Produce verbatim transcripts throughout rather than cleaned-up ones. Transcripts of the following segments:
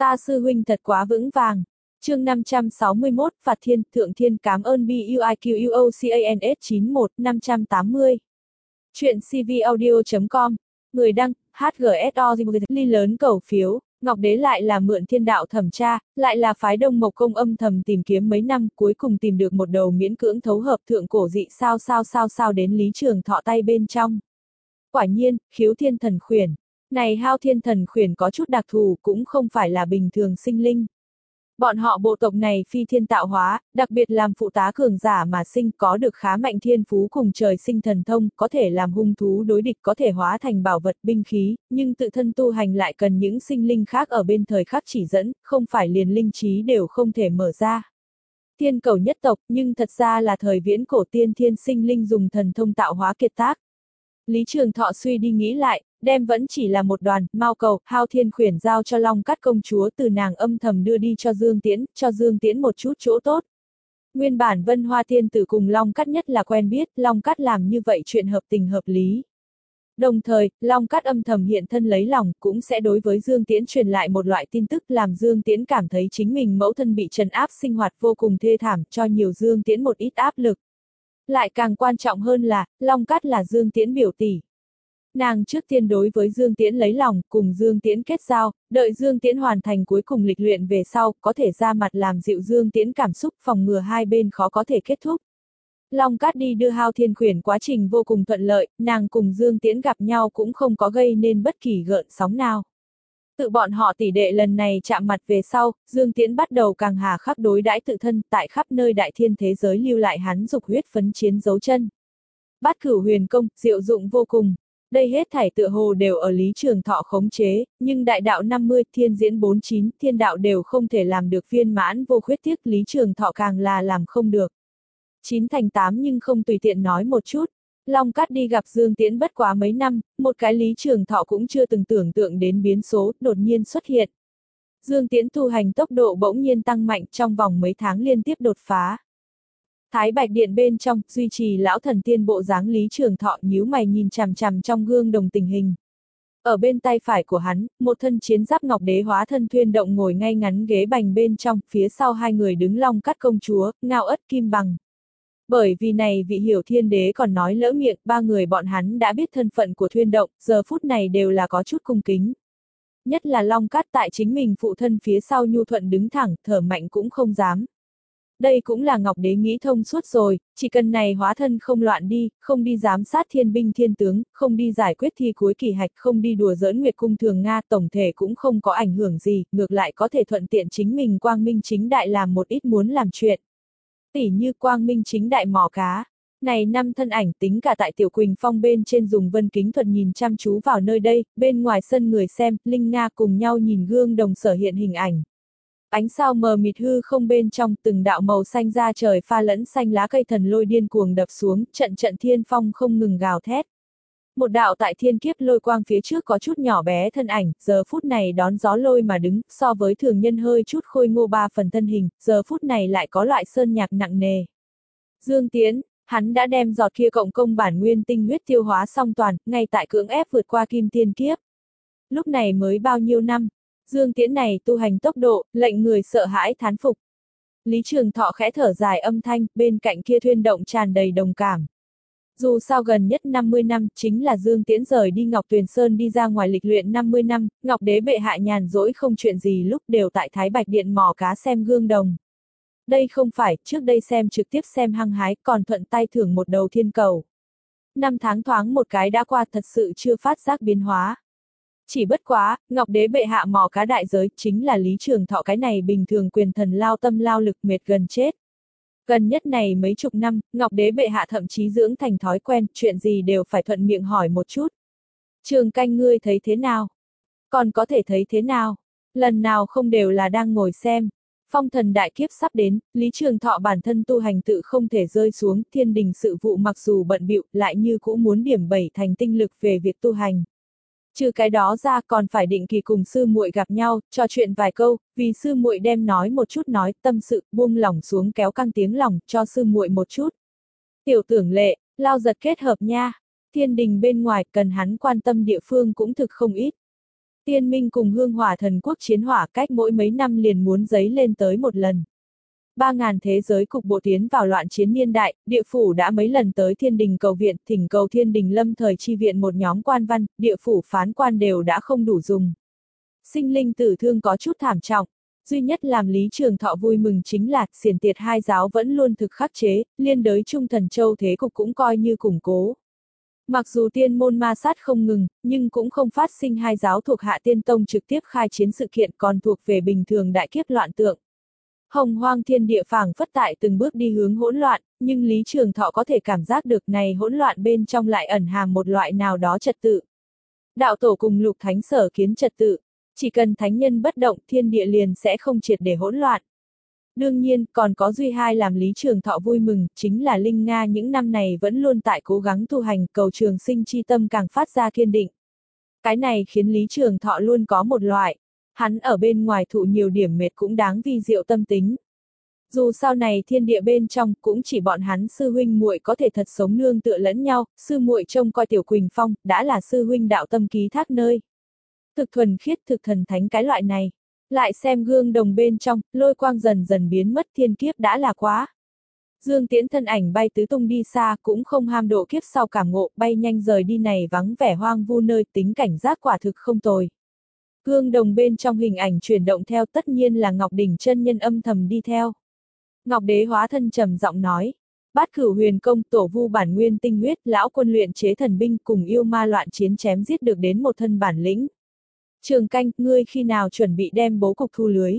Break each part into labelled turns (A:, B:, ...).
A: Ta sư huynh thật quá vững vàng. Chương năm trăm sáu mươi mốt, Phạt Thiên, Thượng Thiên cảm ơn buiquocans chín một năm tám mươi. Chuyện cvaudio chấm com. Người đăng, hát giê ét o ly lớn cầu phiếu, Ngọc Đế lại là mượn thiên đạo thẩm tra, lại là phái Đông Mộc Công âm thầm tìm kiếm mấy năm, cuối cùng tìm được một đầu miễn cưỡng thấu hợp thượng cổ dị sao sao sao sao đến Lý Trường Thọ tay bên trong. Quả nhiên, khiếu thiên thần khuyển. Này hao thiên thần khuyển có chút đặc thù, cũng không phải là bình thường sinh linh. Bọn họ bộ tộc này phi thiên tạo hóa, đặc biệt làm phụ tá cường giả mà sinh, có được khá mạnh thiên phú cùng trời sinh thần thông, có thể làm hung thú đối địch, có thể hóa thành bảo vật binh khí, nhưng tự thân tu hành lại cần những sinh linh khác ở bên thời khắc chỉ dẫn, không phải liền linh trí đều không thể mở ra. Thiên cầu nhất tộc, nhưng thật ra là thời viễn cổ tiên thiên sinh linh dùng thần thông tạo hóa kiệt tác. Lý Trường Thọ suy đi nghĩ lại, đem vẫn chỉ là một đoàn, mao cầu, hao thiên khuyển giao cho Long Cát công chúa từ nàng âm thầm đưa đi cho Dương Tiễn, cho Dương Tiễn một chút chỗ tốt. Nguyên bản Vân Hoa Thiên Tử cùng Long Cát nhất là quen biết, Long Cát làm như vậy chuyện hợp tình hợp lý. Đồng thời, Long Cát âm thầm hiện thân lấy lòng, cũng sẽ đối với Dương Tiễn truyền lại một loại tin tức làm Dương Tiễn cảm thấy chính mình mẫu thân bị trấn áp sinh hoạt vô cùng thê thảm, cho nhiều Dương Tiễn một ít áp lực. Lại càng quan trọng hơn là, Long Cát là Dương Tiễn biểu tỷ. Nàng trước tiên đối với Dương Tiễn lấy lòng, cùng Dương Tiễn kết giao, đợi Dương Tiễn hoàn thành cuối cùng lịch luyện về sau, có thể ra mặt làm dịu Dương Tiễn cảm xúc, phòng ngừa hai bên khó có thể kết thúc. Long Cát đi đưa hao thiên khuyển quá trình vô cùng thuận lợi, nàng cùng Dương Tiễn gặp nhau cũng không có gây nên bất kỳ gợn sóng nào. Tự bọn họ tỷ đệ lần này chạm mặt về sau, Dương Tiễn bắt đầu càng hà khắc đối đãi tự thân, tại khắp nơi đại thiên thế giới lưu lại hắn dục huyết phấn chiến dấu chân. Bát Cửu Huyền Công, diệu dụng vô cùng. Đây hết thảy tựa hồ đều ở Lý Trường Thọ khống chế, nhưng đại đạo năm mươi, thiên diễn bốn mươi chín, thiên đạo đều không thể làm được viên mãn vô khuyết tiếc, Lý Trường Thọ càng là làm không được. chín thành tám nhưng không tùy tiện nói một chút. Long Cát đi gặp Dương Tiễn bất quá mấy năm, một cái Lý Trường Thọ cũng chưa từng tưởng tượng đến biến số, đột nhiên xuất hiện. Dương Tiễn tu hành tốc độ bỗng nhiên tăng mạnh trong vòng mấy tháng liên tiếp đột phá. Thái Bạch Điện bên trong, duy trì lão thần tiên bộ dáng Lý Trường Thọ nhíu mày nhìn chằm chằm trong gương đồng tình hình. Ở bên tay phải của hắn, một thân chiến giáp Ngọc Đế hóa thân Thuyên Động ngồi ngay ngắn ghế bành bên trong, phía sau hai người đứng Long Cát công chúa, Ngao Ất Kim Bằng. Bởi vì này vị Hiểu Thiên Đế còn nói lỡ miệng, ba người bọn hắn đã biết thân phận của Thuyên Động, giờ phút này đều là có chút cung kính. Nhất là Long Cát tại chính mình phụ thân phía sau nhu thuận đứng thẳng, thở mạnh cũng không dám. Đây cũng là Ngọc Đế nghĩ thông suốt rồi, chỉ cần này hóa thân không loạn đi, không đi giám sát thiên binh thiên tướng, không đi giải quyết thi cuối kỳ hạch, không đi đùa giỡn Nguyệt Cung Thường Nga, tổng thể cũng không có ảnh hưởng gì, ngược lại có thể thuận tiện chính mình quang minh chính đại làm một ít muốn làm chuyện. Tỉ như quang minh chính đại mò cá. Này năm thân ảnh tính cả tại Tiểu Quỳnh Phong bên trên dùng vân kính thuật nhìn chăm chú vào nơi đây, bên ngoài sân người xem, Linh Nga cùng nhau nhìn gương đồng sở hiện hình ảnh. Ánh sao mờ mịt hư không bên trong, từng đạo màu xanh ra trời pha lẫn xanh lá cây thần lôi điên cuồng đập xuống, trận trận thiên phong không ngừng gào thét. Một đạo tại thiên kiếp lôi quang phía trước có chút nhỏ bé thân ảnh, giờ phút này đón gió lôi mà đứng, so với thường nhân hơi chút khôi ngô ba phần thân hình, giờ phút này lại có loại sơn nhạc nặng nề. Dương Tiễn, hắn đã đem giọt kia cộng công bản nguyên tinh huyết tiêu hóa xong toàn, ngay tại cưỡng ép vượt qua kim thiên kiếp. Lúc này mới bao nhiêu năm? Dương Tiễn này tu hành tốc độ, lệnh người sợ hãi thán phục. Lý Trường Thọ khẽ thở dài âm thanh, bên cạnh kia Thuyên Động tràn đầy đồng cảm. Dù sao gần nhất năm mươi năm, chính là Dương Tiễn rời đi Ngọc Tuyền Sơn đi ra ngoài lịch luyện năm mươi năm, Ngọc Đế bệ hạ nhàn rỗi không chuyện gì lúc đều tại Thái Bạch Điện mò cá xem gương đồng. Đây không phải, trước đây xem trực tiếp xem hăng hái, còn thuận tay thưởng một đầu thiên cầu. Năm tháng thoáng một cái đã qua thật sự chưa phát giác biến hóa. Chỉ bất quá, Ngọc Đế bệ hạ mò cá đại giới, chính là Lý Trường Thọ cái này bình thường quyền thần lao tâm lao lực mệt gần chết. Gần nhất này mấy chục năm, Ngọc Đế bệ hạ thậm chí dưỡng thành thói quen, chuyện gì đều phải thuận miệng hỏi một chút. Trường Canh ngươi thấy thế nào? Còn có thể thấy thế nào? Lần nào không đều là đang ngồi xem. Phong thần đại kiếp sắp đến, Lý Trường Thọ bản thân tu hành tự không thể rơi xuống, thiên đình sự vụ mặc dù bận bịu, lại như cũ muốn điểm bảy thành tinh lực về việc tu hành. Trừ cái đó ra còn phải định kỳ cùng sư muội gặp nhau, trò chuyện vài câu, vì sư muội đem nói một chút nói, tâm sự, buông lỏng xuống kéo căng tiếng lòng, cho sư muội một chút. Tiểu Tưởng Lệ, lao giật kết hợp nha, thiên đình bên ngoài cần hắn quan tâm địa phương cũng thực không ít. Tiên minh cùng hương hỏa thần quốc chiến hỏa cách mỗi mấy năm liền muốn dấy lên tới một lần. Ba ngàn thế giới cục bộ tiến vào loạn chiến niên đại, địa phủ đã mấy lần tới thiên đình cầu viện, thỉnh cầu thiên đình lâm thời chi viện một nhóm quan văn, địa phủ phán quan đều đã không đủ dùng. Sinh linh tử thương có chút thảm trọng, duy nhất làm Lý Trường Thọ vui mừng chính là, xiển tiệt hai giáo vẫn luôn thực khắc chế, liên đới Trung Thần Châu thế cục cũng coi như củng cố. Mặc dù tiên môn ma sát không ngừng, nhưng cũng không phát sinh hai giáo thuộc hạ tiên tông trực tiếp khai chiến sự kiện còn thuộc về bình thường đại kiếp loạn tượng. Hồng hoang thiên địa phảng phất tại từng bước đi hướng hỗn loạn, nhưng Lý Trường Thọ có thể cảm giác được này hỗn loạn bên trong lại ẩn hàm một loại nào đó trật tự. Đạo tổ cùng lục thánh sở kiến trật tự, chỉ cần thánh nhân bất động thiên địa liền sẽ không triệt để hỗn loạn. Đương nhiên, còn có duy hai làm Lý Trường Thọ vui mừng, chính là Linh Nga những năm này vẫn luôn tại cố gắng tu hành, cầu trường sinh chi tâm càng phát ra kiên định. Cái này khiến Lý Trường Thọ luôn có một loại, hắn ở bên ngoài thụ nhiều điểm mệt cũng đáng vi diệu tâm tính. Dù sau này thiên địa bên trong cũng chỉ bọn hắn sư huynh muội có thể thật sống nương tựa lẫn nhau, sư muội trông coi Tiểu Quỳnh Phong, đã là sư huynh đạo tâm ký thác nơi. Thực thuần khiết thực thần thánh cái loại này. Lại xem gương đồng bên trong, lôi quang dần dần biến mất thiên kiếp đã là quá. Dương Tiễn thân ảnh bay tứ tung đi xa cũng không ham độ kiếp sau cảm ngộ, bay nhanh rời đi này vắng vẻ hoang vu nơi tính cảnh giác quả thực không tồi. Gương đồng bên trong hình ảnh chuyển động theo tất nhiên là Ngọc Đỉnh chân nhân âm thầm đi theo. Ngọc Đế hóa thân trầm giọng nói. Bát Cửu Huyền Công tổ vu bản nguyên tinh huyết, lão quân luyện chế thần binh cùng yêu ma loạn chiến chém giết được đến một thân bản lĩnh. Trường Canh, ngươi khi nào chuẩn bị đem bố cục thu lưới?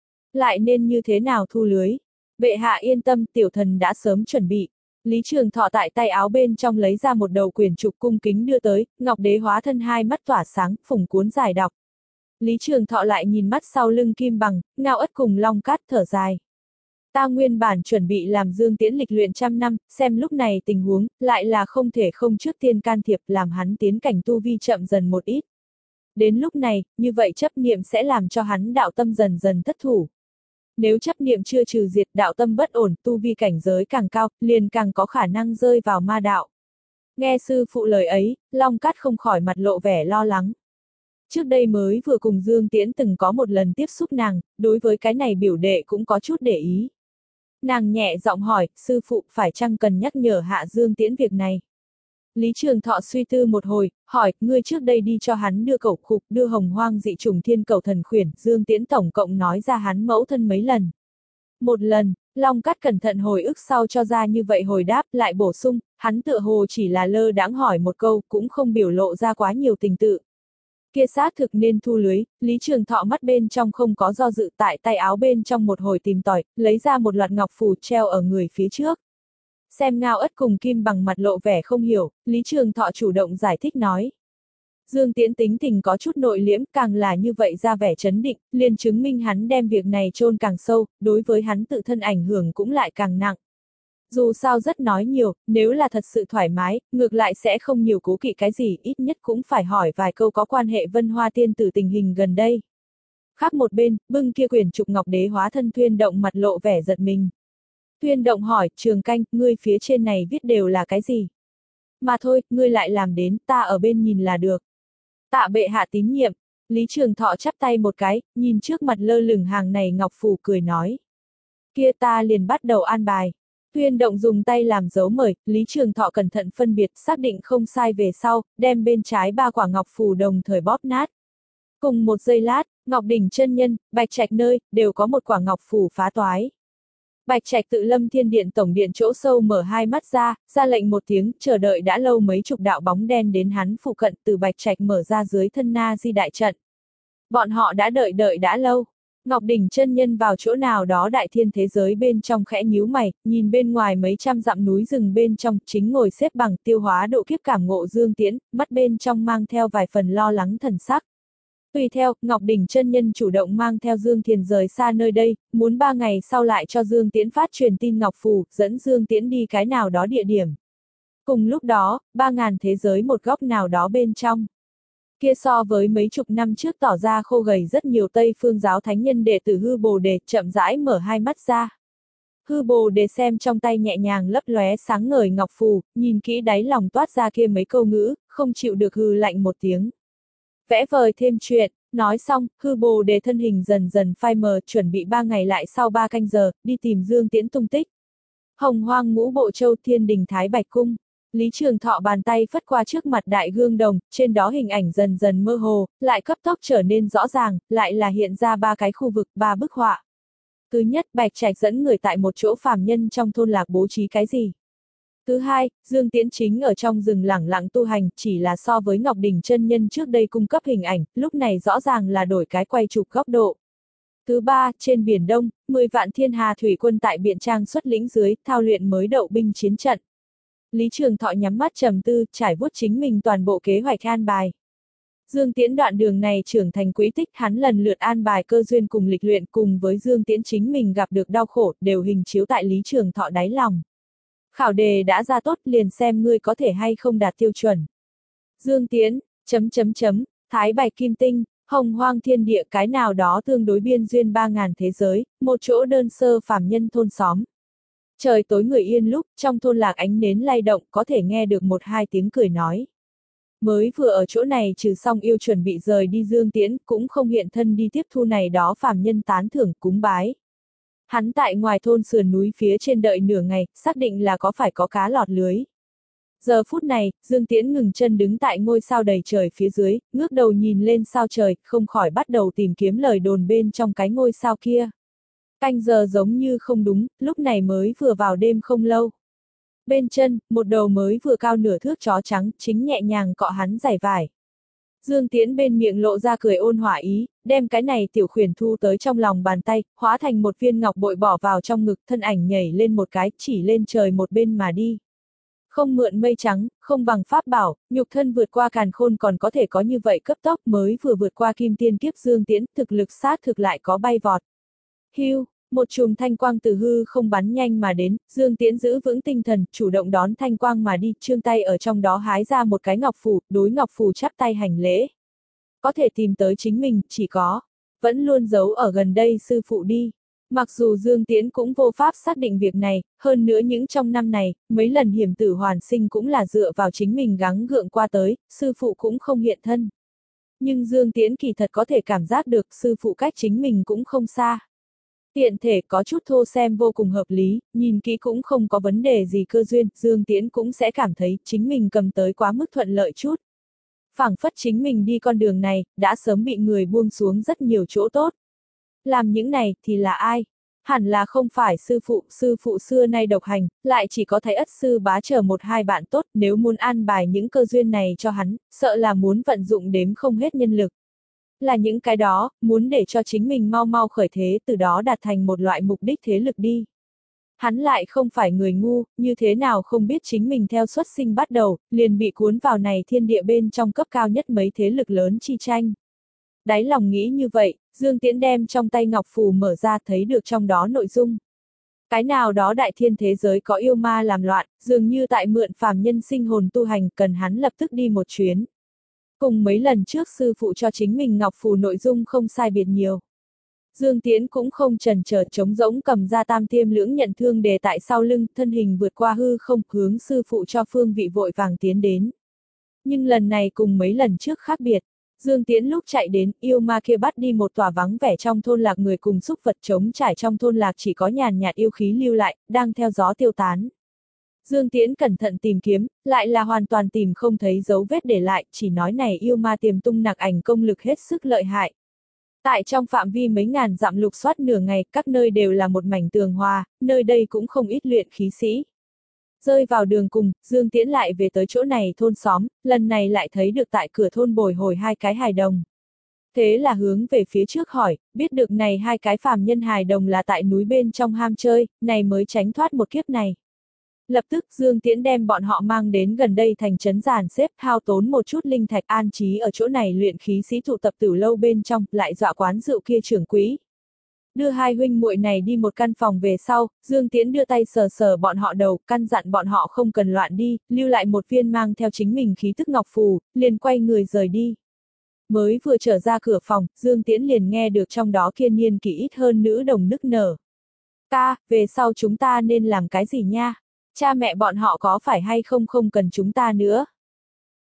A: Lại nên như thế nào thu lưới? Bệ hạ yên tâm, tiểu thần đã sớm chuẩn bị. Lý Trường Thọ tại tay áo bên trong lấy ra một đầu quyển trục cung kính đưa tới, Ngọc Đế hóa thân hai mắt tỏa sáng, phủng cuốn giải đọc. Lý Trường Thọ lại nhìn mắt sau lưng Kim Bằng, Ngao Ất cùng Long Cát thở dài. Ta nguyên bản chuẩn bị làm Dương Tiễn lịch luyện trăm năm, xem lúc này tình huống, lại là không thể không trước tiên can thiệp làm hắn tiến cảnh tu vi chậm dần một ít. Đến lúc này, như vậy chấp niệm sẽ làm cho hắn đạo tâm dần dần thất thủ. Nếu chấp niệm chưa trừ diệt, đạo tâm bất ổn, tu vi cảnh giới càng cao, liền càng có khả năng rơi vào ma đạo. Nghe sư phụ lời ấy, Long Cát không khỏi mặt lộ vẻ lo lắng. Trước đây mới vừa cùng Dương Tiễn từng có một lần tiếp xúc nàng, đối với cái này biểu đệ cũng có chút để ý. Nàng nhẹ giọng hỏi, sư phụ phải chăng cần nhắc nhở hạ Dương Tiễn việc này? Lý Trường Thọ suy tư một hồi, hỏi, ngươi trước đây đi cho hắn đưa cẩu khục, đưa hồng hoang dị trùng thiên cẩu thần khuyển, Dương Tiễn tổng cộng nói ra hắn mẫu thân mấy lần. Một lần, Long Cát cẩn thận hồi ức sau cho ra như vậy hồi đáp, lại bổ sung, hắn tựa hồ chỉ là lơ đãng hỏi một câu, cũng không biểu lộ ra quá nhiều tình tự. Kia xác thực nên thu lưới, Lý Trường Thọ mắt bên trong không có do dự, tại tay áo bên trong một hồi tìm tòi, lấy ra một loạt ngọc phù treo ở người phía trước. Xem Ngao Ất cùng Kim Bằng mặt lộ vẻ không hiểu, Lý Trường Thọ chủ động giải thích nói. Dương Tiễn tính tình có chút nội liễm, càng là như vậy ra vẻ chấn định, liền chứng minh hắn đem việc này chôn càng sâu, đối với hắn tự thân ảnh hưởng cũng lại càng nặng. Dù sao rất nói nhiều, nếu là thật sự thoải mái, ngược lại sẽ không nhiều cố kỵ cái gì, ít nhất cũng phải hỏi vài câu có quan hệ Vân Hoa tiên tử tình hình gần đây. Khác một bên, bưng kia quyển trục Ngọc Đế hóa thân Thuyên Động mặt lộ vẻ giật mình. Thuyên Động hỏi, Trường Canh, ngươi phía trên này viết đều là cái gì? Mà thôi, ngươi lại làm đến, ta ở bên nhìn là được. Tạ bệ hạ tín nhiệm, Lý Trường Thọ chắp tay một cái, nhìn trước mặt lơ lửng hàng này ngọc phù cười nói. Kia ta liền bắt đầu an bài. Thuyên Động dùng tay làm dấu mời, Lý Trường Thọ cẩn thận phân biệt, xác định không sai về sau, đem bên trái ba quả ngọc phù đồng thời bóp nát. Cùng một giây lát, Ngọc Đỉnh chân nhân, Bạch Trạch nơi, đều có một quả ngọc phù phá toái. Bạch Trạch tự Lâm Thiên Điện tổng điện chỗ sâu mở hai mắt ra, ra lệnh một tiếng, chờ đợi đã lâu mấy chục đạo bóng đen đến hắn phụ cận từ Bạch Trạch mở ra dưới thân Na Di đại trận. Bọn họ đã đợi đợi đã lâu. Ngọc Đỉnh chân nhân vào chỗ nào đó đại thiên thế giới bên trong khẽ nhíu mày, nhìn bên ngoài mấy trăm dặm núi rừng bên trong, chính ngồi xếp bằng tiêu hóa độ kiếp cảm ngộ Dương Tiễn, mắt bên trong mang theo vài phần lo lắng thần sắc. Tùy theo, Ngọc Đỉnh chân nhân chủ động mang theo Dương Thiền rời xa nơi đây, muốn ba ngày sau lại cho Dương Tiễn phát truyền tin ngọc phù, dẫn Dương Tiễn đi cái nào đó địa điểm. Cùng lúc đó, ba ngàn thế giới một góc nào đó bên trong. Kia so với mấy chục năm trước tỏ ra khô gầy rất nhiều Tây Phương giáo thánh nhân đệ tử Hư Bồ Đề chậm rãi mở hai mắt ra. Hư Bồ Đề xem trong tay nhẹ nhàng lấp lóe sáng ngời ngọc phù, nhìn kỹ đáy lòng toát ra kia mấy câu ngữ, không chịu được hư lạnh một tiếng. Vẽ vời thêm chuyện, nói xong, hư bồ đề thân hình dần dần phai mờ, chuẩn bị ba ngày lại sau ba canh giờ, đi tìm Dương Tiễn tung tích. Hồng Hoang Ngũ Bộ Châu Thiên Đình Thái Bạch Cung. Lý Trường Thọ bàn tay phất qua trước mặt đại gương đồng, trên đó hình ảnh dần dần mơ hồ, lại cấp tốc trở nên rõ ràng, lại là hiện ra ba cái khu vực, ba bức họa. Thứ nhất, Bạch Trạch dẫn người tại một chỗ phàm nhân trong thôn lạc bố trí cái gì? Thứ hai, Dương Tiễn chính ở trong rừng lẳng lặng tu hành, chỉ là so với Ngọc Đỉnh chân nhân trước đây cung cấp hình ảnh, lúc này rõ ràng là đổi cái quay chụp góc độ. Thứ ba, trên Biển Đông, mười vạn thiên hà thủy quân tại Biện Trang xuất lĩnh dưới, thao luyện mới đậu binh chiến trận. Lý Trường Thọ nhắm mắt trầm tư, trải vuốt chính mình toàn bộ kế hoạch an bài. Dương Tiễn đoạn đường này trưởng thành quỹ tích, hắn lần lượt an bài cơ duyên cùng lịch luyện, cùng với Dương Tiễn chính mình gặp được đau khổ, đều hình chiếu tại Lý Trường Thọ đáy lòng. Khảo đề đã ra tốt, liền xem ngươi có thể hay không đạt tiêu chuẩn. Dương Tiễn, chấm chấm chấm, Thái Bạch Kim Tinh, Hồng Hoang Thiên Địa, cái nào đó tương đối biên duyên ba ngàn thế giới, một chỗ đơn sơ phàm nhân thôn xóm. Trời tối người yên lúc, trong thôn lạc ánh nến lay động, có thể nghe được một hai tiếng cười nói. Mới vừa ở chỗ này trừ xong yêu chuẩn bị rời đi Dương Tiễn, cũng không hiện thân đi tiếp thu này đó phàm nhân tán thưởng cúng bái. Hắn tại ngoài thôn sườn núi phía trên đợi nửa ngày, xác định là có phải có cá lọt lưới. Giờ phút này, Dương Tiễn ngừng chân đứng tại ngôi sao đầy trời phía dưới, ngước đầu nhìn lên sao trời, không khỏi bắt đầu tìm kiếm lời đồn bên trong cái ngôi sao kia. Canh giờ giống như không đúng, lúc này mới vừa vào đêm không lâu. Bên chân, một đầu mới vừa cao nửa thước chó trắng, chính nhẹ nhàng cọ hắn giày vải. Dương Tiễn bên miệng lộ ra cười ôn hòa ý, đem cái này tiểu khuyển thu tới trong lòng bàn tay, hóa thành một viên ngọc bội bỏ vào trong ngực, thân ảnh nhảy lên một cái, chỉ lên trời một bên mà đi. Không mượn mây trắng, không bằng pháp bảo, nhục thân vượt qua càn khôn còn có thể có như vậy cấp tốc, mới vừa vượt qua kim tiên kiếp Dương Tiễn, thực lực sát thực lại có bay vọt. Hưu, một chùm thanh quang từ hư không bắn nhanh mà đến, Dương Tiễn giữ vững tinh thần, chủ động đón thanh quang mà đi, trương tay ở trong đó hái ra một cái ngọc phù, đối ngọc phù chắp tay hành lễ. Có thể tìm tới chính mình, chỉ có, vẫn luôn giấu ở gần đây sư phụ đi. Mặc dù Dương Tiễn cũng vô pháp xác định việc này, hơn nữa những trong năm này, mấy lần hiểm tử hoàn sinh cũng là dựa vào chính mình gắng gượng qua tới, sư phụ cũng không hiện thân. Nhưng Dương Tiễn kỳ thật có thể cảm giác được sư phụ cách chính mình cũng không xa. Tiện thể có chút thô xem vô cùng hợp lý, nhìn kỹ cũng không có vấn đề gì cơ duyên, Dương Tiễn cũng sẽ cảm thấy chính mình cầm tới quá mức thuận lợi chút. Phảng phất chính mình đi con đường này, đã sớm bị người buông xuống rất nhiều chỗ tốt. Làm những này, thì là ai? Hẳn là không phải sư phụ, sư phụ xưa nay độc hành, lại chỉ có thấy ất sư bá chờ một hai bạn tốt, nếu muốn an bài những cơ duyên này cho hắn, sợ là muốn vận dụng đếm không hết nhân lực. Là những cái đó, muốn để cho chính mình mau mau khởi thế, từ đó đạt thành một loại mục đích thế lực đi. Hắn lại không phải người ngu, như thế nào không biết chính mình theo xuất sinh bắt đầu, liền bị cuốn vào này thiên địa bên trong cấp cao nhất mấy thế lực lớn chi tranh. Đáy lòng nghĩ như vậy, Dương Tiễn đem trong tay ngọc phù mở ra thấy được trong đó nội dung. Cái nào đó đại thiên thế giới có yêu ma làm loạn, dường như tại mượn phàm nhân sinh hồn tu hành, cần hắn lập tức đi một chuyến. Cùng mấy lần trước sư phụ cho chính mình ngọc phù nội dung không sai biệt nhiều. Dương Tiễn cũng không chần chờ, trống rỗng cầm ra tam tiêm lưỡng nhận thương đề tại sau lưng, thân hình vượt qua hư không, hướng sư phụ cho phương vị vội vàng tiến đến. Nhưng lần này cùng mấy lần trước khác biệt. Dương Tiễn lúc chạy đến, yêu ma kia bắt đi một tòa vắng vẻ trong thôn lạc, người cùng xúc vật trống trải trong thôn lạc chỉ có nhàn nhạt yêu khí lưu lại, đang theo gió tiêu tán. Dương Tiễn cẩn thận tìm kiếm, lại là hoàn toàn tìm không thấy dấu vết để lại, chỉ nói này yêu ma tiềm tung nặc ảnh công lực hết sức lợi hại. Tại trong phạm vi mấy ngàn dặm lục soát nửa ngày, các nơi đều là một mảnh tường hòa, nơi đây cũng không ít luyện khí sĩ. Rơi vào đường cùng, Dương Tiễn lại về tới chỗ này thôn xóm, lần này lại thấy được tại cửa thôn bồi hồi hai cái hài đồng. Thế là hướng về phía trước hỏi, biết được này hai cái phàm nhân hài đồng là tại núi bên trong ham chơi, này mới tránh thoát một kiếp này. Lập tức Dương Tiễn đem bọn họ mang đến gần đây thành trấn dàn xếp, hao tốn một chút linh thạch an trí ở chỗ này luyện khí sĩ tụ tập tử lâu bên trong, lại dọa quán rượu kia trưởng quỹ. Đưa hai huynh muội này đi một căn phòng về sau, Dương Tiễn đưa tay sờ sờ bọn họ đầu, căn dặn bọn họ không cần loạn đi, lưu lại một viên mang theo chính mình khí tức ngọc phù, liền quay người rời đi. Mới vừa trở ra cửa phòng, Dương Tiễn liền nghe được trong đó kia niên kỷ ít hơn nữ đồng nức nở. Ca, về sau chúng ta nên làm cái gì nha? Cha mẹ bọn họ có phải hay không không cần chúng ta nữa?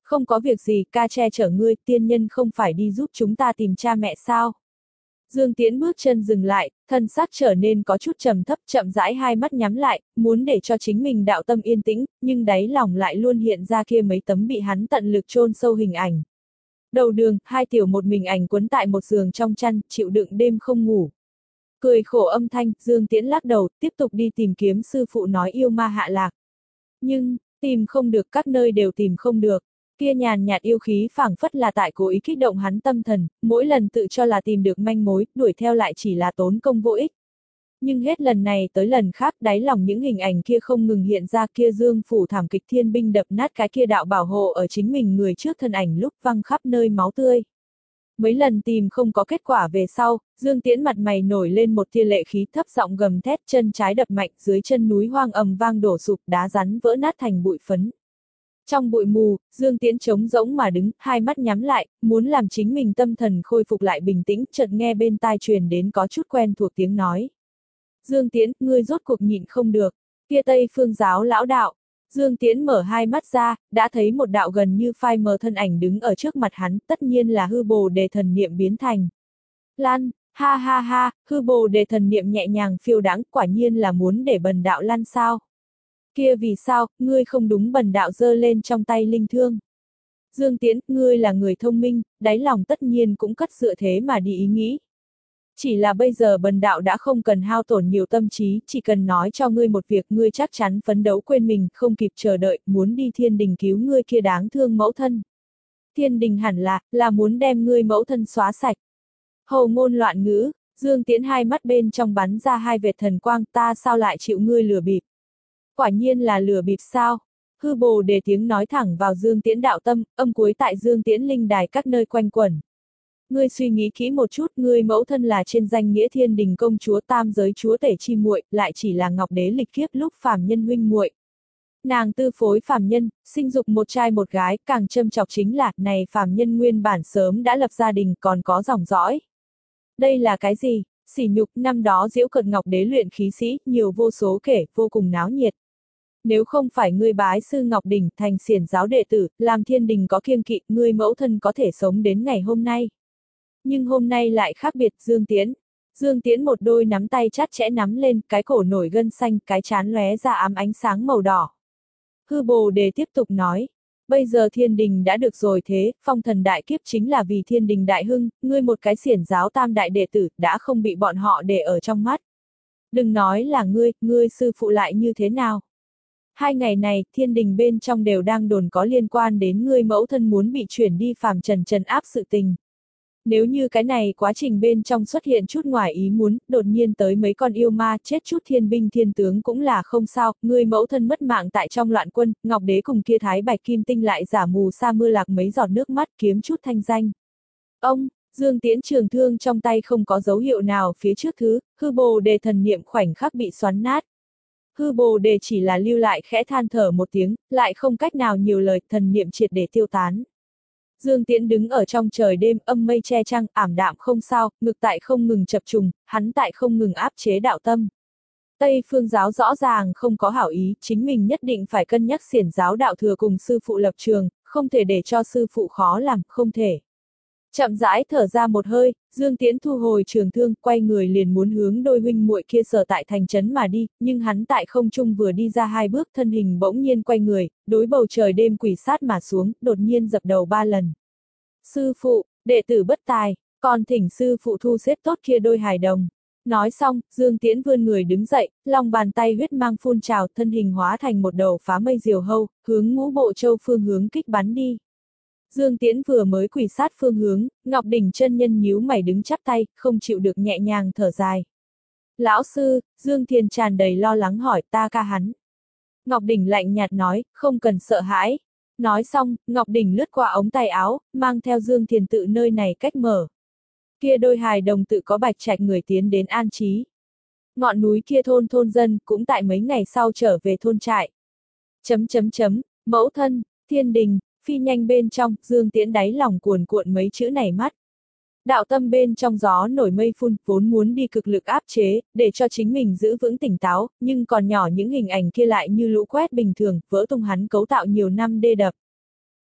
A: Không có việc gì, ca che chở ngươi, tiên nhân không phải đi giúp chúng ta tìm cha mẹ sao? Dương Tiễn bước chân dừng lại, thân xác trở nên có chút trầm thấp, chậm rãi hai mắt nhắm lại, muốn để cho chính mình đạo tâm yên tĩnh, nhưng đáy lòng lại luôn hiện ra kia mấy tấm bị hắn tận lực chôn sâu hình ảnh. Đầu đường, hai tiểu một mình ảnh quấn tại một giường trong chăn, chịu đựng đêm không ngủ. Cười khổ âm thanh, Dương Tiễn lắc đầu, tiếp tục đi tìm kiếm sư phụ nói yêu ma hạ lạc. Nhưng, tìm không được, các nơi đều tìm không được. Kia nhàn nhạt yêu khí phảng phất là tại cố ý kích động hắn tâm thần, mỗi lần tự cho là tìm được manh mối, đuổi theo lại chỉ là tốn công vô ích. Nhưng hết lần này tới lần khác, đáy lòng những hình ảnh kia không ngừng hiện ra, kia Dương phủ thảm kịch thiên binh đập nát cái kia đạo bảo hộ ở chính mình người trước thân ảnh lúc văng khắp nơi máu tươi. Mấy lần tìm không có kết quả về sau, Dương Tiễn mặt mày nổi lên một tia lệ khí, thấp giọng gầm thét, chân trái đập mạnh, dưới chân núi hoang ầm vang đổ sụp, đá rắn vỡ nát thành bụi phấn. Trong bụi mù, Dương Tiễn trống rỗng mà đứng, hai mắt nhắm lại, muốn làm chính mình tâm thần khôi phục lại bình tĩnh, chợt nghe bên tai truyền đến có chút quen thuộc tiếng nói. Dương Tiễn, ngươi rốt cuộc nhịn không được, kia Tây Phương giáo lão đạo. Dương Tiễn mở hai mắt ra, đã thấy một đạo gần như phai mờ thân ảnh đứng ở trước mặt hắn, tất nhiên là hư bồ đề thần niệm biến thành. Lan, ha ha ha, hư bồ đề thần niệm nhẹ nhàng phiêu đãng, quả nhiên là muốn để bần đạo lăn sao. Kia vì sao, ngươi không đúng, bần đạo giơ lên trong tay linh thương. Dương Tiễn, ngươi là người thông minh, đáy lòng tất nhiên cũng cất dựa thế mà đi ý nghĩ. Chỉ là bây giờ bần đạo đã không cần hao tổn nhiều tâm trí, chỉ cần nói cho ngươi một việc, ngươi chắc chắn phấn đấu quên mình, không kịp chờ đợi, muốn đi thiên đình cứu ngươi kia đáng thương mẫu thân. Thiên đình hẳn là, là muốn đem ngươi mẫu thân xóa sạch. Hầu ngôn loạn ngữ, Dương Tiễn hai mắt bên trong bắn ra hai vệt thần quang, ta sao lại chịu ngươi lừa bịp. Quả nhiên là lừa bịp sao? Hư bồ đề tiếng nói thẳng vào Dương Tiễn đạo tâm, âm cuối tại Dương Tiễn linh đài các nơi quanh quẩn. Ngươi suy nghĩ kỹ một chút, ngươi mẫu thân là trên danh nghĩa thiên đình công chúa tam giới chúa tể chi muội, lại chỉ là ngọc đế lịch kiếp lúc phàm nhân huynh muội. Nàng tư phối phàm nhân, sinh dục một trai một gái, càng châm chọc chính là, này phàm nhân nguyên bản sớm đã lập gia đình, còn có dòng dõi. Đây là cái gì? Sỉ nhục, năm đó giễu cợt ngọc đế luyện khí sĩ, nhiều vô số kể, vô cùng náo nhiệt. Nếu không phải ngươi bái sư Ngọc Đỉnh thành xiển giáo đệ tử, làm thiên đình có kiêng kỵ, ngươi mẫu thân có thể sống đến ngày hôm nay. Nhưng hôm nay lại khác biệt, Dương Tiễn. Dương Tiễn một đôi nắm tay chặt chẽ nắm lên, cái cổ nổi gân xanh, cái trán lóe ra ám ánh sáng màu đỏ. Hư bồ đề tiếp tục nói, bây giờ thiên đình đã được rồi thế, phong thần đại kiếp chính là vì thiên đình đại hưng, ngươi một cái xiển giáo tam đại đệ tử, đã không bị bọn họ để ở trong mắt. Đừng nói là ngươi, ngươi sư phụ lại như thế nào. Hai ngày này, thiên đình bên trong đều đang đồn có liên quan đến ngươi mẫu thân muốn bị chuyển đi phàm trần trần áp sự tình. Nếu như cái này quá trình bên trong xuất hiện chút ngoài ý muốn, đột nhiên tới mấy con yêu ma, chết chút thiên binh thiên tướng cũng là không sao, ngươi mẫu thân mất mạng tại trong loạn quân, Ngọc Đế cùng kia Thái Bạch Kim Tinh lại giả mù sa mưa lạc mấy giọt nước mắt kiếm chút thanh danh. Ông, Dương Tiễn trường thương trong tay không có dấu hiệu nào phía trước thứ, hư bồ đề thần niệm khoảnh khắc bị xoắn nát. Hư bồ đề chỉ là lưu lại khẽ than thở một tiếng, lại không cách nào nhiều lời, thần niệm triệt để tiêu tán. Dương Tiễn đứng ở trong trời đêm, âm mây che trăng, ảm đạm không sao, ngực tại không ngừng chập trùng, hắn tại không ngừng áp chế đạo tâm. Tây Phương giáo rõ ràng không có hảo ý, chính mình nhất định phải cân nhắc xiển giáo đạo thừa cùng sư phụ lập trường, không thể để cho sư phụ khó làm, không thể. Chậm rãi thở ra một hơi, Dương Tiễn thu hồi trường thương, quay người liền muốn hướng đôi huynh muội kia sở tại thành trấn mà đi, nhưng hắn tại không trung vừa đi ra hai bước, thân hình bỗng nhiên quay người, đối bầu trời đêm quỳ sát mà xuống, đột nhiên dập đầu ba lần. Sư phụ, đệ tử bất tài, còn thỉnh sư phụ thu xếp tốt kia đôi hài đồng. Nói xong, Dương Tiễn vươn người đứng dậy, lòng bàn tay huyết mang phun trào, thân hình hóa thành một đầu phá mây diều hâu, hướng Ngũ Bộ Châu phương hướng kích bắn đi. Dương Tiễn vừa mới quỳ sát phương hướng, Ngọc Đỉnh chân nhân nhíu mày đứng chắp tay, không chịu được nhẹ nhàng thở dài. Lão sư, Dương Thiền tràn đầy lo lắng hỏi, ta ca hắn. Ngọc Đỉnh lạnh nhạt nói, không cần sợ hãi. Nói xong, Ngọc Đỉnh lướt qua ống tay áo, mang theo Dương Thiền tự nơi này cách mở. Kia đôi hài đồng tự có bạch trạch người tiến đến an trí. Ngọn núi kia thôn thôn dân cũng tại mấy ngày sau trở về thôn trại. Chấm chấm chấm, mẫu thân, thiên đình. Phi nhanh bên trong, Dương Tiễn đáy lòng cuồn cuộn mấy chữ này mắt. Đạo tâm bên trong gió nổi mây phun, vốn muốn đi cực lực áp chế, để cho chính mình giữ vững tỉnh táo, nhưng còn nhỏ những hình ảnh kia lại như lũ quét bình thường, vỡ tung hắn cấu tạo nhiều năm đê đập.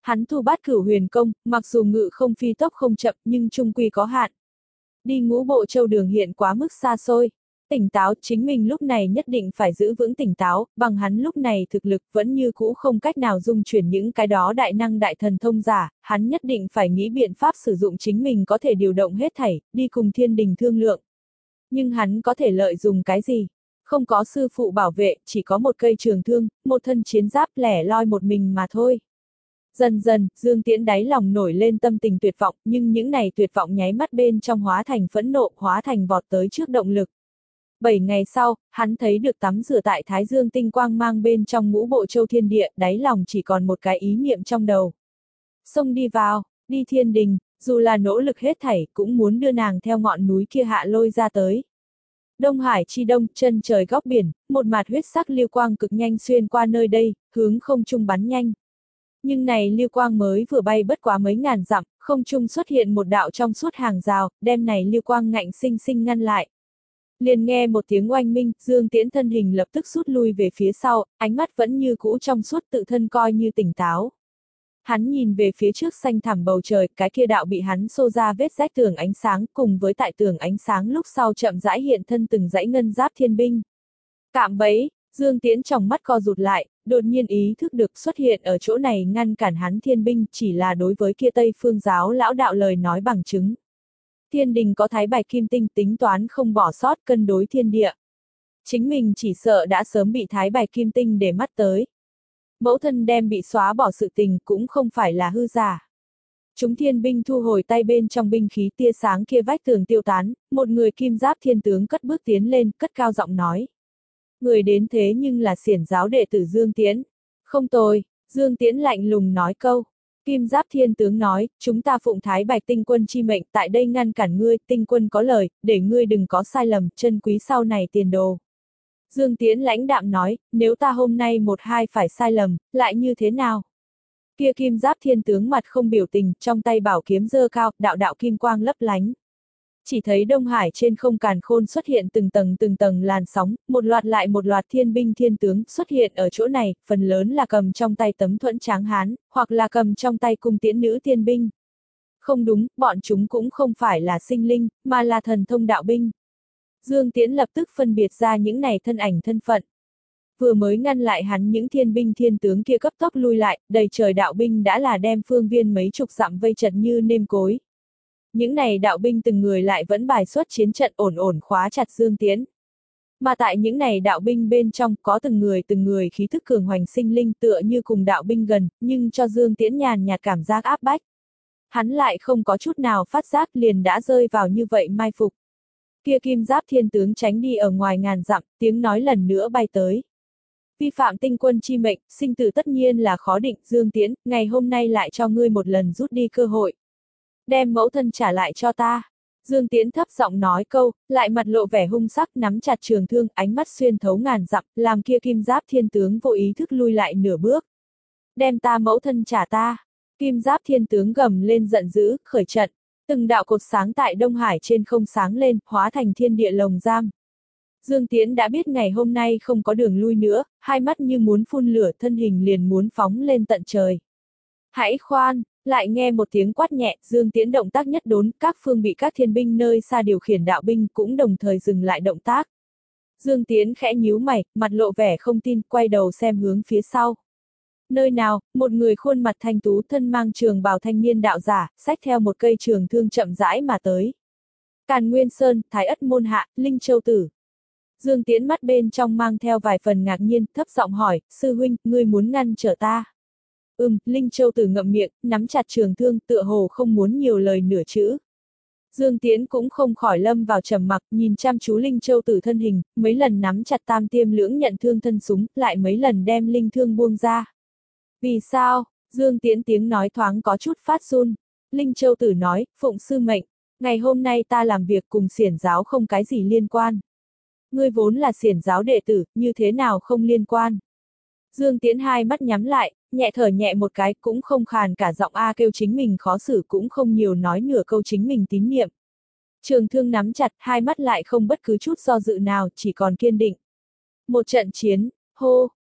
A: Hắn thu bát cửu huyền công, mặc dù ngự không phi tốc không chậm nhưng trung quy có hạn. Đi ngũ bộ châu đường hiện quá mức xa xôi. Tỉnh táo, chính mình lúc này nhất định phải giữ vững tỉnh táo, bằng hắn lúc này thực lực vẫn như cũ không cách nào dung chuyển những cái đó đại năng đại thần thông giả, hắn nhất định phải nghĩ biện pháp sử dụng chính mình có thể điều động hết thảy, đi cùng thiên đình thương lượng. Nhưng hắn có thể lợi dụng cái gì? Không có sư phụ bảo vệ, chỉ có một cây trường thương, một thân chiến giáp lẻ loi một mình mà thôi. Dần dần, Dương Tiễn đáy lòng nổi lên tâm tình tuyệt vọng, nhưng những này tuyệt vọng nháy mắt bên trong hóa thành phẫn nộ, hóa thành vọt tới trước động lực. Bảy ngày sau, hắn thấy được tắm rửa tại Thái Dương tinh quang mang bên trong ngũ bộ châu thiên địa, đáy lòng chỉ còn một cái ý niệm trong đầu. Xông đi vào, đi thiên đình, dù là nỗ lực hết thảy, cũng muốn đưa nàng theo ngọn núi kia hạ lôi ra tới. Đông Hải chi đông, chân trời góc biển, một mạt huyết sắc lưu quang cực nhanh xuyên qua nơi đây, hướng không trung bắn nhanh. Nhưng này lưu quang mới vừa bay bất quá mấy ngàn dặm, không trung xuất hiện một đạo trong suốt hàng rào, đem này lưu quang ngạnh sinh sinh ngăn lại. Liền nghe một tiếng oanh minh, Dương Tiễn thân hình lập tức rút lui về phía sau, ánh mắt vẫn như cũ trong suốt, tự thân coi như tỉnh táo. Hắn nhìn về phía trước xanh thẳm bầu trời, cái kia đạo bị hắn xô ra vết rách tường ánh sáng, cùng với tại tường ánh sáng lúc sau chậm rãi hiện thân từng dãy ngân giáp thiên binh. Cạm bẫy, Dương Tiễn trong mắt co rụt lại, đột nhiên ý thức được xuất hiện ở chỗ này ngăn cản hắn thiên binh chỉ là đối với kia Tây Phương giáo lão đạo lời nói bằng chứng. Thiên đình có thái bạch kim tinh tính toán không bỏ sót cân đối thiên địa. Chính mình chỉ sợ đã sớm bị thái bạch kim tinh để mắt tới. Mẫu thân đem bị xóa bỏ sự tình cũng không phải là hư giả. Chúng thiên binh thu hồi tay bên trong binh khí tia sáng kia vách tường tiêu tán, một người kim giáp thiên tướng cất bước tiến lên, cất cao giọng nói. Người đến thế nhưng là xiển giáo đệ tử Dương Tiễn. Không tồi, Dương Tiễn lạnh lùng nói câu. Kim giáp thiên tướng nói, chúng ta phụng thái bạch tinh quân chi mệnh tại đây ngăn cản ngươi, tinh quân có lời, để ngươi đừng có sai lầm, chân quý sau này tiền đồ. Dương Tiễn lãnh đạm nói, nếu ta hôm nay một hai phải sai lầm, lại như thế nào? Kia kim giáp thiên tướng mặt không biểu tình, trong tay bảo kiếm giơ cao, đạo đạo kim quang lấp lánh. Chỉ thấy Đông Hải trên không càn khôn xuất hiện từng tầng từng tầng làn sóng, một loạt lại một loạt thiên binh thiên tướng xuất hiện ở chỗ này, phần lớn là cầm trong tay tấm thuẫn tráng hán, hoặc là cầm trong tay cung tiễn nữ thiên binh. Không đúng, bọn chúng cũng không phải là sinh linh, mà là thần thông đạo binh. Dương Tiễn lập tức phân biệt ra những này thân ảnh thân phận. Vừa mới ngăn lại hắn những thiên binh thiên tướng kia cấp tốc lui lại, đầy trời đạo binh đã là đem phương viên mấy chục dặm vây chật như nêm cối. Những này đạo binh từng người lại vẫn bài xuất chiến trận ổn ổn khóa chặt Dương Tiễn. Mà tại những này đạo binh bên trong có từng người từng người khí thức cường hoành sinh linh tựa như cùng đạo binh gần, nhưng cho Dương Tiễn nhàn nhạt cảm giác áp bách. Hắn lại không có chút nào phát giác liền đã rơi vào như vậy mai phục. Kia kim giáp thiên tướng tránh đi ở ngoài ngàn dặm, tiếng nói lần nữa bay tới. Vi phạm tinh quân chi mệnh, sinh tử tất nhiên là khó định, Dương Tiễn, ngày hôm nay lại cho ngươi một lần rút đi cơ hội. Đem mẫu thân trả lại cho ta. Dương Tiễn thấp giọng nói câu, lại mặt lộ vẻ hung sắc nắm chặt trường thương, ánh mắt xuyên thấu ngàn dặm, làm kia kim giáp thiên tướng vô ý thức lui lại nửa bước. Đem ta mẫu thân trả ta. Kim giáp thiên tướng gầm lên giận dữ, khởi trận. Từng đạo cột sáng tại Đông Hải trên không sáng lên, hóa thành thiên địa lồng giam. Dương Tiễn đã biết ngày hôm nay không có đường lui nữa, hai mắt như muốn phun lửa, thân hình liền muốn phóng lên tận trời. Hãy khoan, lại nghe một tiếng quát nhẹ, Dương Tiễn động tác nhất đốn, các phương bị các thiên binh nơi xa điều khiển đạo binh cũng đồng thời dừng lại động tác. Dương Tiễn khẽ nhíu mày, mặt lộ vẻ không tin, quay đầu xem hướng phía sau. Nơi nào, một người khuôn mặt thanh tú thân mang trường bào thanh niên đạo giả, xách theo một cây trường thương chậm rãi mà tới. Càn Nguyên Sơn, Thái Ất Môn Hạ, Linh Châu Tử. Dương Tiễn mắt bên trong mang theo vài phần ngạc nhiên, thấp giọng hỏi, sư huynh, ngươi muốn ngăn trở ta? Ừm, Linh Châu Tử ngậm miệng, nắm chặt trường thương, tựa hồ không muốn nhiều lời nửa chữ. Dương Tiễn cũng không khỏi lâm vào trầm mặc, nhìn chăm chú Linh Châu Tử thân hình, mấy lần nắm chặt tam tiêm lưỡng nhận thương thân súng, lại mấy lần đem linh thương buông ra. Vì sao? Dương Tiễn tiếng nói thoáng có chút phát run. Linh Châu Tử nói, phụng sư mệnh, ngày hôm nay ta làm việc cùng xiển giáo không cái gì liên quan. Ngươi vốn là xiển giáo đệ tử, như thế nào không liên quan? Dương Tiễn hai mắt nhắm lại, nhẹ thở nhẹ một cái, cũng không khàn cả giọng A kêu chính mình khó xử, cũng không nhiều nói nửa câu chính mình tín niệm. Trường thương nắm chặt, hai mắt lại không bất cứ chút do dự nào, chỉ còn kiên định. Một trận chiến, hô,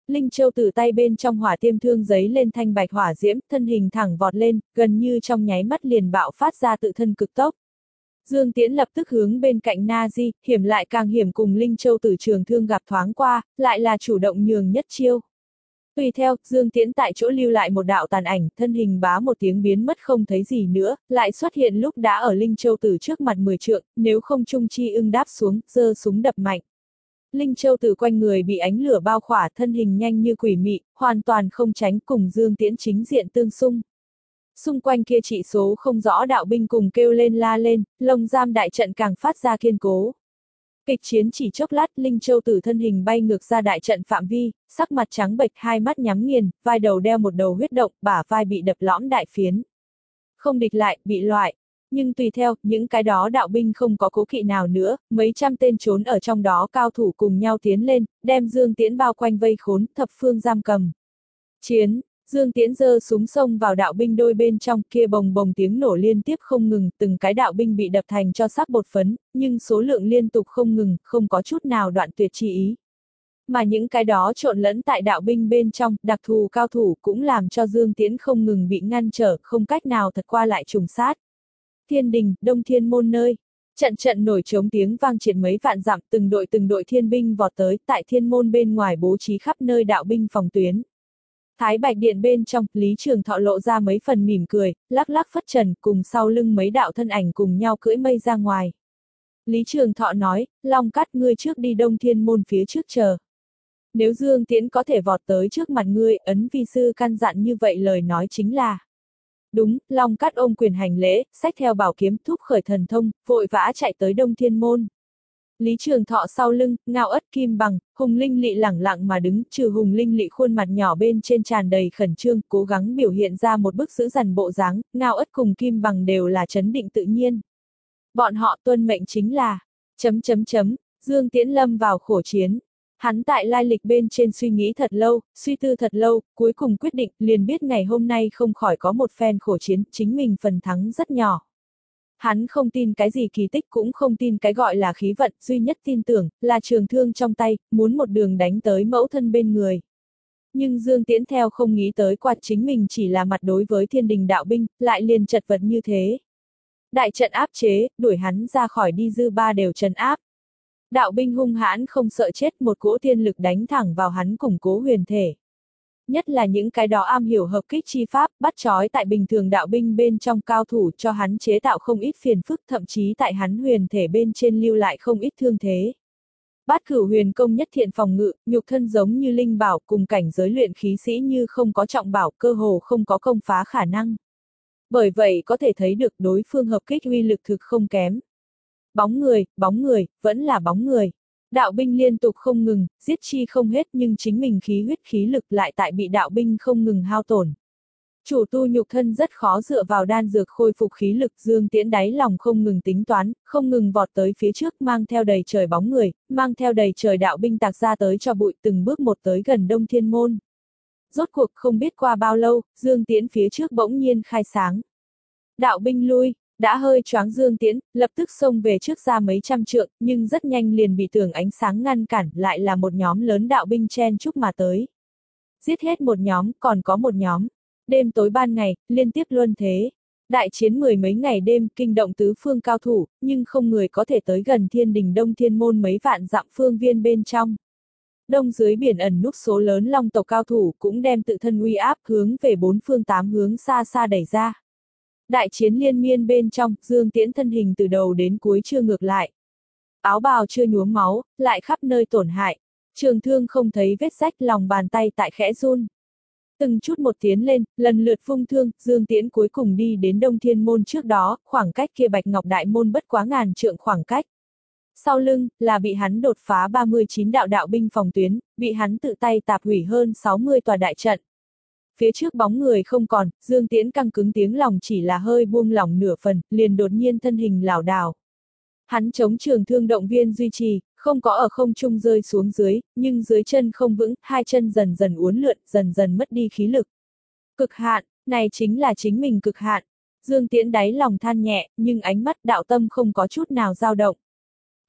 A: Linh Châu Tử tay bên trong hỏa tiêm thương giấy lên thanh bạch hỏa diễm, thân hình thẳng vọt lên, gần như trong nháy mắt liền bạo phát ra tự thân cực tốc. Dương Tiễn lập tức hướng bên cạnh Na Di, hiểm lại càng hiểm cùng Linh Châu Tử trường thương gặp thoáng qua, lại là chủ động nhường nhất chiêu. Tùy theo, Dương Tiễn tại chỗ lưu lại một đạo tàn ảnh, thân hình bá một tiếng biến mất không thấy gì nữa, lại xuất hiện lúc đã ở Linh Châu Tử trước mặt mười trượng, nếu không trung chi ưng đáp xuống, giơ súng đập mạnh. Linh Châu Tử quanh người bị ánh lửa bao khỏa, thân hình nhanh như quỷ mị, hoàn toàn không tránh cùng Dương Tiễn chính diện tương xung. Xung quanh kia chỉ số không rõ đạo binh cùng kêu lên la lên, lồng giam đại trận càng phát ra kiên cố. Kịch chiến chỉ chốc lát, Linh Châu Tử thân hình bay ngược ra đại trận phạm vi, sắc mặt trắng bệch, hai mắt nhắm nghiền, vai đầu đeo một đầu huyết động, bả vai bị đập lõm đại phiến. Không địch lại, bị loại. Nhưng tùy theo, những cái đó đạo binh không có cố kỵ nào nữa, mấy trăm tên trốn ở trong đó cao thủ cùng nhau tiến lên, đem Dương Tiễn bao quanh vây khốn, thập phương giam cầm. Chiến! Dương Tiễn giơ súng xông vào đạo binh đôi bên trong, kia bồng bồng tiếng nổ liên tiếp không ngừng, từng cái đạo binh bị đập thành cho xác bột phấn, nhưng số lượng liên tục không ngừng, không có chút nào đoạn tuyệt chi ý. Mà những cái đó trộn lẫn tại đạo binh bên trong, đặc thù cao thủ cũng làm cho Dương Tiễn không ngừng bị ngăn trở, không cách nào thật qua lại trùng sát. Thiên đình, Đông Thiên môn nơi. Trận trận nổi trống tiếng vang triệt mấy vạn dặm, từng đội từng đội thiên binh vọt tới, tại thiên môn bên ngoài bố trí khắp nơi đạo binh phòng tuyến. Thái Bạch Điện bên trong, Lý Trường Thọ lộ ra mấy phần mỉm cười, lắc lắc phất trần, cùng sau lưng mấy đạo thân ảnh cùng nhau cưỡi mây ra ngoài. Lý Trường Thọ nói, Long Cát ngươi trước đi Đông Thiên môn phía trước chờ. Nếu Dương Tiễn có thể vọt tới trước mặt ngươi, ấn vi sư căn dặn như vậy lời nói chính là. Đúng, Long Cát ôm quyền hành lễ, xách theo bảo kiếm thúc khởi thần thông, vội vã chạy tới Đông Thiên môn. Lý Trường Thọ sau lưng, Ngao Ất Kim Bằng, Hùng Linh Lị lẳng lặng mà đứng, trừ Hùng Linh Lị khuôn mặt nhỏ bên trên tràn đầy khẩn trương, cố gắng biểu hiện ra một bức dữ dằn bộ dáng, Ngao Ất cùng Kim Bằng đều là trấn định tự nhiên. Bọn họ tuân mệnh chính là, chấm chấm chấm, Dương Tiễn lâm vào khổ chiến. Hắn tại lai lịch bên trên suy nghĩ thật lâu, suy tư thật lâu, cuối cùng quyết định, liền biết ngày hôm nay không khỏi có một phen khổ chiến, chính mình phần thắng rất nhỏ. Hắn không tin cái gì kỳ tích, cũng không tin cái gọi là khí vận, duy nhất tin tưởng, là trường thương trong tay, muốn một đường đánh tới mẫu thân bên người. Nhưng Dương Tiễn theo không nghĩ tới qua chính mình chỉ là mặt đối với thiên đình đạo binh, lại liền chật vật như thế. Đại trận áp chế, đuổi hắn ra khỏi đi dư ba đều trấn áp. Đạo binh hung hãn không sợ chết, một cỗ thiên lực đánh thẳng vào hắn củng cố huyền thể. Nhất là những cái đó am hiểu hợp kích chi pháp, bắt trói tại bình thường đạo binh bên trong cao thủ cho hắn chế tạo không ít phiền phức, thậm chí tại hắn huyền thể bên trên lưu lại không ít thương thế. Bát Cửu Huyền Công nhất thiện phòng ngự, nhục thân giống như linh bảo, cùng cảnh giới luyện khí sĩ như không có trọng bảo, cơ hồ không có công phá khả năng. Bởi vậy có thể thấy được đối phương hợp kích uy lực thực không kém. Bóng người, bóng người, vẫn là bóng người. Đạo binh liên tục không ngừng, giết chi không hết, nhưng chính mình khí huyết khí lực lại tại bị đạo binh không ngừng hao tổn. Chủ tu nhục thân rất khó dựa vào đan dược khôi phục khí lực, Dương Tiễn đáy lòng không ngừng tính toán, không ngừng vọt tới phía trước, mang theo đầy trời bóng người, mang theo đầy trời đạo binh tạc ra tới cho bụi, từng bước một tới gần Đông Thiên môn. Rốt cuộc không biết qua bao lâu, Dương Tiễn phía trước bỗng nhiên khai sáng. Đạo binh lui. Đã hơi choáng Dương Tiễn, lập tức xông về trước ra mấy trăm trượng, nhưng rất nhanh liền bị tường ánh sáng ngăn cản, lại là một nhóm lớn đạo binh chen chúc mà tới. Giết hết một nhóm, còn có một nhóm. Đêm tối ban ngày, liên tiếp luân thế. Đại chiến mười mấy ngày đêm, kinh động tứ phương cao thủ, nhưng không người có thể tới gần thiên đình Đông Thiên môn mấy vạn dặm phương viên bên trong. Đông dưới biển ẩn núp số lớn long tộc cao thủ cũng đem tự thân uy áp hướng về bốn phương tám hướng xa xa đẩy ra. Đại chiến liên miên bên trong, Dương Tiễn thân hình từ đầu đến cuối chưa ngược lại. Áo bào chưa nhuốm máu, lại khắp nơi tổn hại. Trường thương không thấy vết rách, lòng bàn tay tại khẽ run. Từng chút một tiến lên, lần lượt vung thương, Dương Tiễn cuối cùng đi đến Đông Thiên môn trước đó, khoảng cách kia Bạch Ngọc Đại môn bất quá ngàn trượng khoảng cách. Sau lưng, là bị hắn đột phá ba mươi chín đạo đạo binh phòng tuyến, bị hắn tự tay tạp hủy hơn sáu mươi tòa đại trận. Phía trước bóng người không còn, Dương Tiễn căng cứng tiếng lòng chỉ là hơi buông lỏng nửa phần, liền đột nhiên thân hình lảo đảo. Hắn chống trường thương động viên duy trì, không có ở không trung rơi xuống dưới, nhưng dưới chân không vững, hai chân dần dần uốn lượn, dần dần mất đi khí lực. Cực hạn, này chính là chính mình cực hạn. Dương Tiễn đáy lòng than nhẹ, nhưng ánh mắt đạo tâm không có chút nào dao động.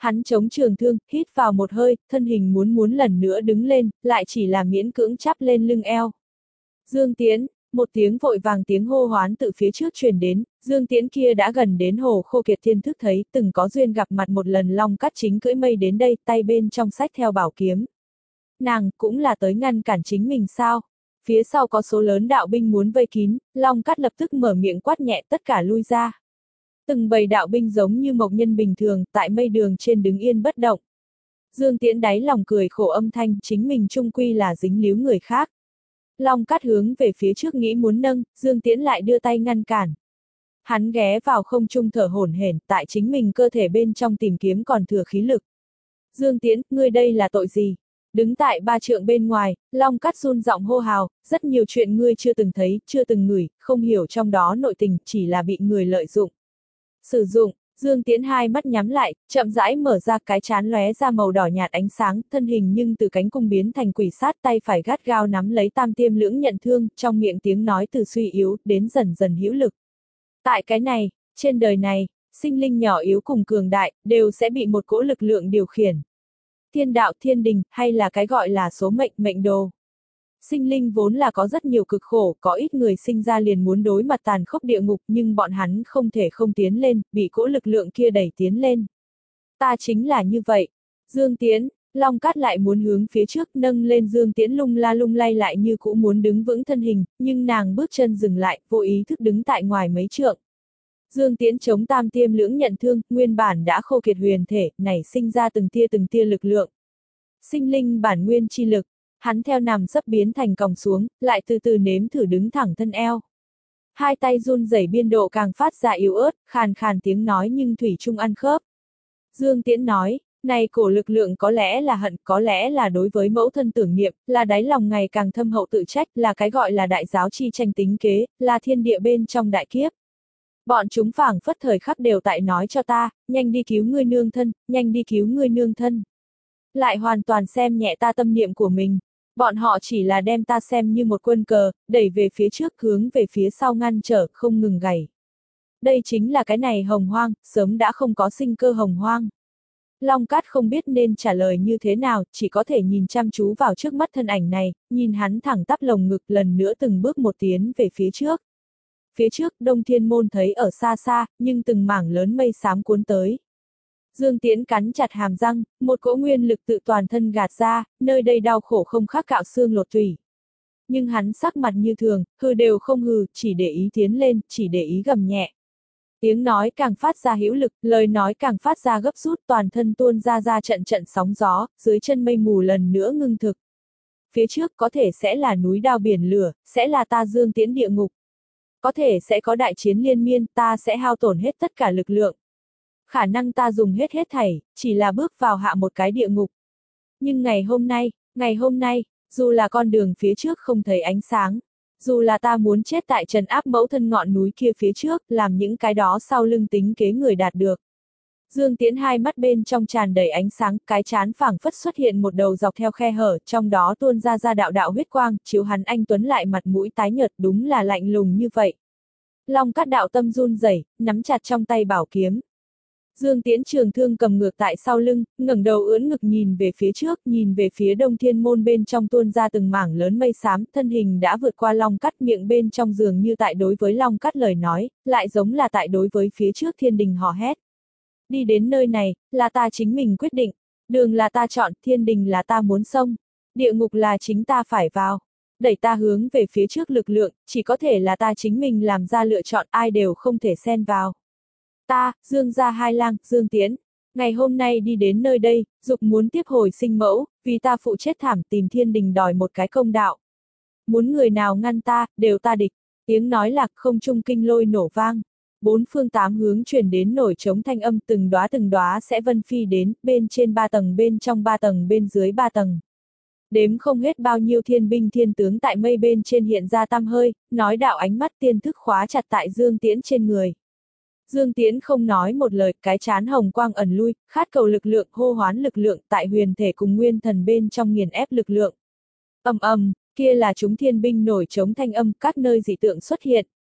A: Hắn chống trường thương, hít vào một hơi, thân hình muốn muốn lần nữa đứng lên, lại chỉ là miễn cưỡng chắp lên lưng eo. Dương Tiễn, một tiếng vội vàng tiếng hô hoán từ phía trước truyền đến, Dương Tiễn kia đã gần đến Hồ Khô Kiệt Thiên thức thấy, từng có duyên gặp mặt một lần Long Cắt chính cưỡi mây đến đây, tay bên trong sách theo bảo kiếm. Nàng, cũng là tới ngăn cản chính mình sao? Phía sau có số lớn đạo binh muốn vây kín, Long Cắt lập tức mở miệng quát nhẹ tất cả lui ra. Từng bầy đạo binh giống như mộc nhân bình thường, tại mây đường trên đứng yên bất động. Dương Tiễn đáy lòng cười khổ âm thanh, chính mình chung quy là dính líu người khác. Long Cát hướng về phía trước nghĩ muốn nâng, Dương Tiễn lại đưa tay ngăn cản. Hắn ghé vào không trung thở hổn hển, tại chính mình cơ thể bên trong tìm kiếm còn thừa khí lực. Dương Tiễn, ngươi đây là tội gì? Đứng tại ba trượng bên ngoài, Long Cát run giọng hô hào, rất nhiều chuyện ngươi chưa từng thấy, chưa từng ngửi, không hiểu trong đó nội tình, chỉ là bị người lợi dụng. Sử dụng, Dương Tiễn hai mắt nhắm lại, chậm rãi mở ra, cái trán lóe ra màu đỏ nhạt ánh sáng, thân hình nhưng từ cánh cung biến thành quỷ sát, tay phải gắt gao nắm lấy tam tiêm lưỡng nhận thương, trong miệng tiếng nói từ suy yếu, đến dần dần hữu lực. Tại cái này, trên đời này, sinh linh nhỏ yếu cùng cường đại, đều sẽ bị một cỗ lực lượng điều khiển. Thiên đạo, thiên đình, hay là cái gọi là số mệnh, mệnh đồ. Sinh linh vốn là có rất nhiều cực khổ, có ít người sinh ra liền muốn đối mặt tàn khốc địa ngục, nhưng bọn hắn không thể không tiến lên, bị cỗ lực lượng kia đẩy tiến lên. Ta chính là như vậy. Dương Tiễn, Long Cát lại muốn hướng phía trước nâng lên Dương Tiễn lung la lung lay lại như cũ muốn đứng vững thân hình, nhưng nàng bước chân dừng lại, vô ý thức đứng tại ngoài mấy trượng. Dương Tiễn chống tam tiêm lưỡng nhận thương, nguyên bản đã khô kiệt huyền thể, nảy sinh ra từng tia từng tia lực lượng. Sinh linh bản nguyên chi lực. Hắn theo nằm sấp biến thành còng xuống, lại từ từ nếm thử đứng thẳng thân eo. Hai tay run rẩy biên độ càng phát ra yếu ớt, khàn khàn tiếng nói nhưng thủy chung ăn khớp. Dương Tiễn nói, này cổ lực lượng có lẽ là hận, có lẽ là đối với mẫu thân tưởng niệm, là đáy lòng ngày càng thâm hậu tự trách, là cái gọi là đại giáo chi tranh tính kế, là thiên địa bên trong đại kiếp. Bọn chúng phảng phất thời khắc đều tại nói cho ta, nhanh đi cứu ngươi nương thân, nhanh đi cứu ngươi nương thân. Lại hoàn toàn xem nhẹ ta tâm niệm của mình. Bọn họ chỉ là đem ta xem như một quân cờ, đẩy về phía trước hướng về phía sau ngăn trở, không ngừng gảy. Đây chính là cái này hồng hoang, sớm đã không có sinh cơ hồng hoang. Long Cát không biết nên trả lời như thế nào, chỉ có thể nhìn chăm chú vào trước mắt thân ảnh này, nhìn hắn thẳng tắp lồng ngực lần nữa từng bước một tiến về phía trước. Phía trước, Đông Thiên Môn thấy ở xa xa, nhưng từng mảng lớn mây xám cuốn tới. Dương Tiễn cắn chặt hàm răng, một cỗ nguyên lực tự toàn thân gạt ra, nơi đây đau khổ không khác cạo xương lột tủy. Nhưng hắn sắc mặt như thường, hừ đều không hừ, chỉ để ý tiến lên, chỉ để ý gầm nhẹ. Tiếng nói càng phát ra hữu lực, lời nói càng phát ra gấp rút, toàn thân tuôn ra ra trận trận sóng gió, dưới chân mây mù lần nữa ngưng thực. Phía trước có thể sẽ là núi đao biển lửa, sẽ là ta Dương Tiễn địa ngục. Có thể sẽ có đại chiến liên miên, ta sẽ hao tổn hết tất cả lực lượng. Khả năng ta dùng hết hết thảy, chỉ là bước vào hạ một cái địa ngục. Nhưng ngày hôm nay, ngày hôm nay, dù là con đường phía trước không thấy ánh sáng, dù là ta muốn chết tại trần áp mẫu thân ngọn núi kia phía trước, làm những cái đó sau lưng tính kế người đạt được. Dương Tiễn hai mắt bên trong tràn đầy ánh sáng, cái chán phảng phất xuất hiện một đầu dọc theo khe hở, trong đó tuôn ra ra đạo đạo huyết quang, chiếu hắn anh tuấn lại mặt mũi tái nhợt, đúng là lạnh lùng như vậy. Long Cát đạo tâm run rẩy, nắm chặt trong tay bảo kiếm. Dương Tiễn trường thương cầm ngược tại sau lưng, ngẩng đầu ưỡn ngực nhìn về phía trước, nhìn về phía Đông Thiên Môn bên trong tuôn ra từng mảng lớn mây xám, thân hình đã vượt qua Long Cát, miệng bên trong dường như tại đối với Long Cát lời nói, lại giống là tại đối với phía trước thiên đình hò hét. Đi đến nơi này, là ta chính mình quyết định, đường là ta chọn, thiên đình là ta muốn xông, địa ngục là chính ta phải vào. Đẩy ta hướng về phía trước lực lượng, chỉ có thể là ta chính mình làm ra lựa chọn, ai đều không thể xen vào. Ta, Dương gia hai lang, Dương Tiễn, ngày hôm nay đi đến nơi đây, dục muốn tiếp hồi sinh mẫu, vì ta phụ chết thảm tìm thiên đình đòi một cái công đạo. Muốn người nào ngăn ta, đều ta địch. Tiếng nói lạc không trung kinh lôi nổ vang. Bốn phương tám hướng truyền đến nổi trống thanh âm, từng đóa từng đóa sẽ vân phi đến, bên trên ba tầng, bên trong ba tầng, bên dưới ba tầng. Đếm không hết bao nhiêu thiên binh thiên tướng tại mây bên trên hiện ra tăm hơi, nói đạo ánh mắt tiên thức khóa chặt tại Dương Tiễn trên người. Dương Tiễn không nói một lời, cái chán hồng quang ẩn lui, khát cầu lực lượng, hô hoán lực lượng tại huyền thể cùng nguyên thần bên trong nghiền ép lực lượng. Ầm ầm, kia là chúng thiên binh nổi trống thanh âm, các nơi dị tượng xuất hiện.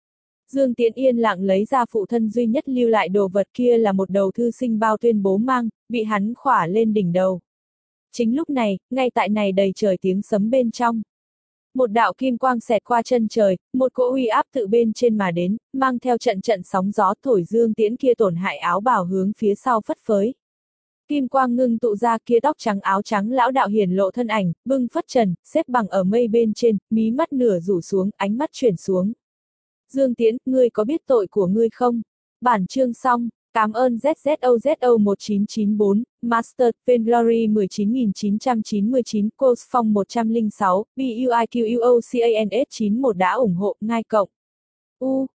A: Dương Tiễn yên lặng lấy ra phụ thân duy nhất lưu lại đồ vật kia là một đầu thư sinh bao tuyên bố mang, bị hắn khỏa lên đỉnh đầu. Chính lúc này, ngay tại này đầy trời tiếng sấm bên trong. Một đạo kim quang xẹt qua chân trời, một cỗ uy áp tự bên trên mà đến, mang theo trận trận sóng gió thổi Dương Tiễn kia tổn hại áo bào hướng phía sau phất phới. Kim quang ngưng tụ ra kia tóc trắng áo trắng lão đạo hiển lộ thân ảnh, bưng phất trần, xếp bằng ở mây bên trên, mí mắt nửa rủ xuống, ánh mắt chuyển xuống. Dương Tiễn, ngươi có biết tội của ngươi không? Bản chương xong. Cảm ơn Z Z O Z O một chín chín bốn, Master, Vainglory một chín chín chín chín, Coach Phong một không sáu, B U I Q U O C A N S chín một đã ủng hộ, ngay cộng. U,